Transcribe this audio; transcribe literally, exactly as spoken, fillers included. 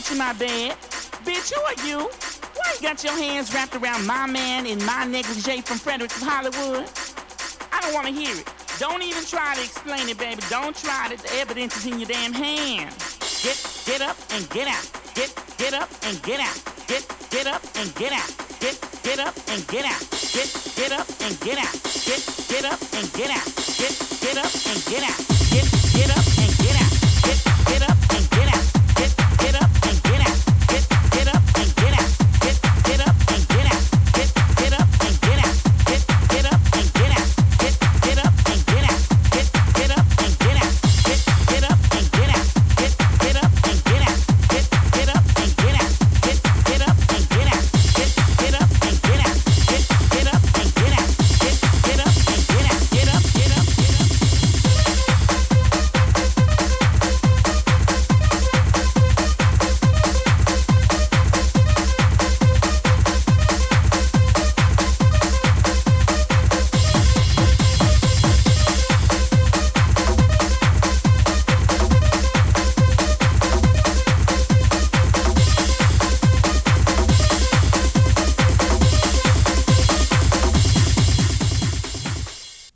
bitch in my bed. Bitch, who are you? Why you got your hands wrapped around my man in my negligee from Fredericks of Hollywood? I don't want to hear it. Don't even try to explain it, baby. Don't try it. The evidence is in your damn hand. Get, get up and get out. Get, get up and get out. Get, get up and get out. Get, get up and get out. Get, get up and get out. Get, get up and get out. Get, get up and get out. Get, get up and get out. Get, get up.